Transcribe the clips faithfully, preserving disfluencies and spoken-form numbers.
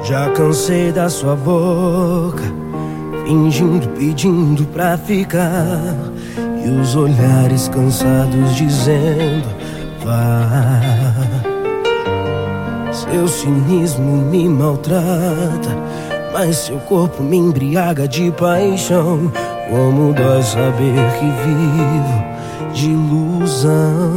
Já cansei da sua boca, fingindo, pedindo pra ficar, e os olhares cansados dizendo vá. Seu cinismo me maltrata, mas seu corpo me embriaga de paixão. Como dói saber que vivo de ilusão.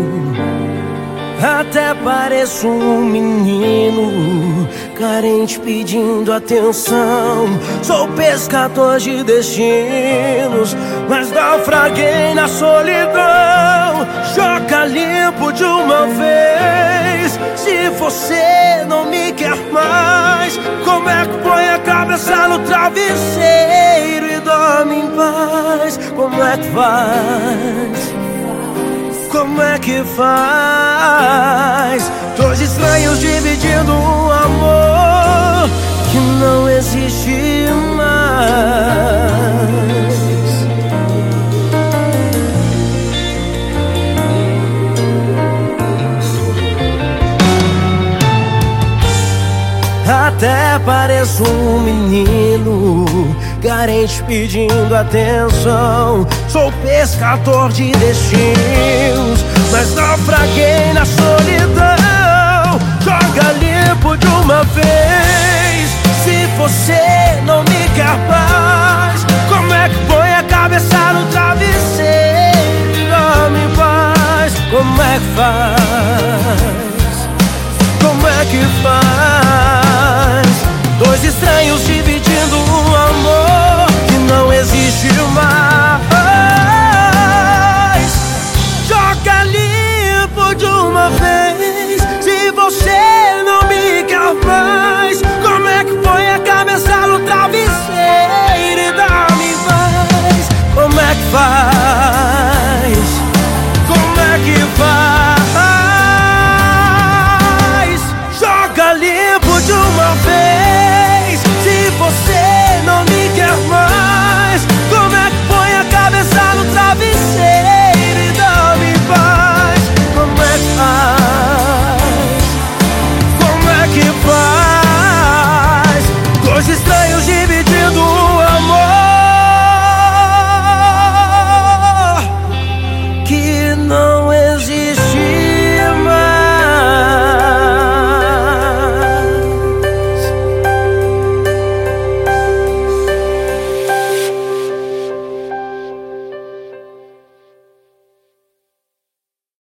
Até pareço um menino carente pedindo atenção. Sou pescador de destinos, mas naufraguei na solidão. Joga limpo de uma vez. Se você não me quer mais, como é que põe a cabeça no travesseiro e dorme em paz? Como é que faz? Como é que faz? Dois estranhos dividindo um amor que não existe mais. Até pareço um menino carente pedindo atenção. Sou pescador de destinos, mas naufraguei na solidão. Joga limpo de uma vez. Se você não me quer mais, como é que põe a cabeça no travesseiro e dorme em paz? Como é que faz? Como é que faz?